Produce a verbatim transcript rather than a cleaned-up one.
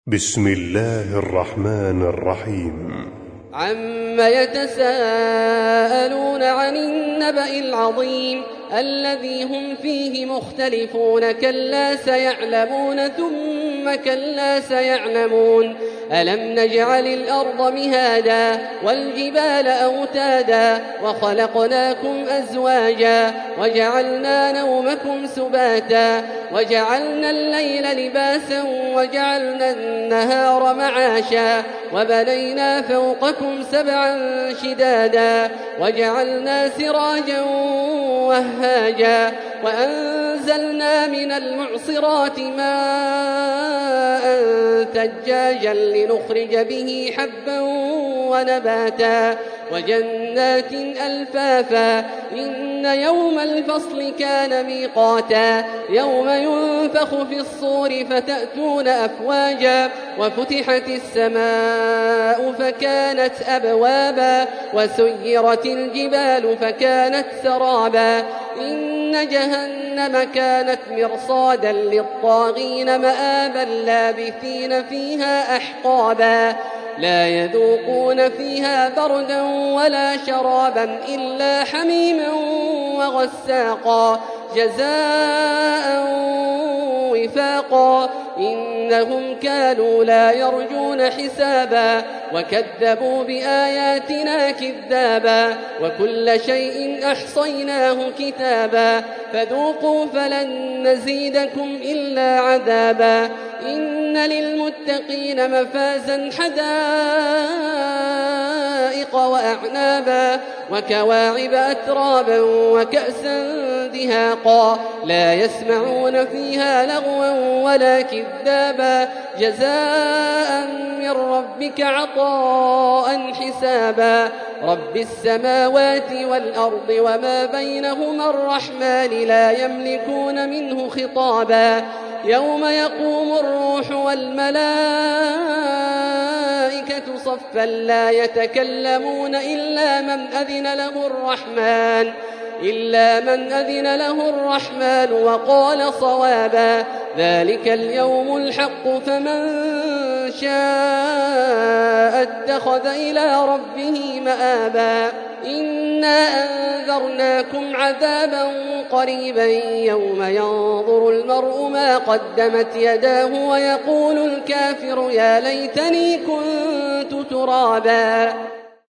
بسم الله الرحمن الرحيم. عم يتساءلون عن النبأ العظيم الذي هم فيه مختلفون كلا سيعلمون ثم كلا سيعلمون ألم نجعل الأرض مهادا والجبال أوتادا وخلقناكم أزواجا وجعلنا نومكم سباتا وجعلنا الليل لباسا وجعلنا النهار معاشا وبنينا فوقكم سبعا شدادا وجعلنا سراجا وهاجا وأنزلنا من المعصرات ماء ثجاجا لنخرج به حبا ونباتا وجنات ألفافا إن يوم الفصل كان ميقاتا يوم ينفخ في الصور فتأتون أفواجا وفتحت السماء فكانت أبوابا وسيرت الجبال فكانت سرابا إن جهنم كانت مرصادا للطاغين مآبا لابثين فيها أحقابا لا يذوقون فيها بردا ولا شرابا إلا حميما وغساقا جزاء وفاقا إنهم كانوا لا يرجون حسابا وكذبوا بآياتنا كذابا وكل شيء أحصيناه كتابا فذوقوا فلن نزيدكم إلا عذابا إن للمتقين مفازا حدائق وأعنابا وكواعب أترابا وكأسا دهاقا لا يسمعون فيها لغوا ولا كذابا جزاء من ربك عطاء حسابا رب السماوات والأرض وما بينهما الرحمن لا يملكون منه خطابا يوم يقوم الروح والملائكة صفا لا يتكلمون إلا من أذن له الرحمن إلا من أذن له الرحمن وقال صوابا ذلك اليوم الحق فمن شاء اتخذ إلى ربه مآبا إنا أنذرناكم عذابا قريبا يوم ينظر المرء ما قدمت يداه ويقول الكافر يا ليتني كنت ترابا.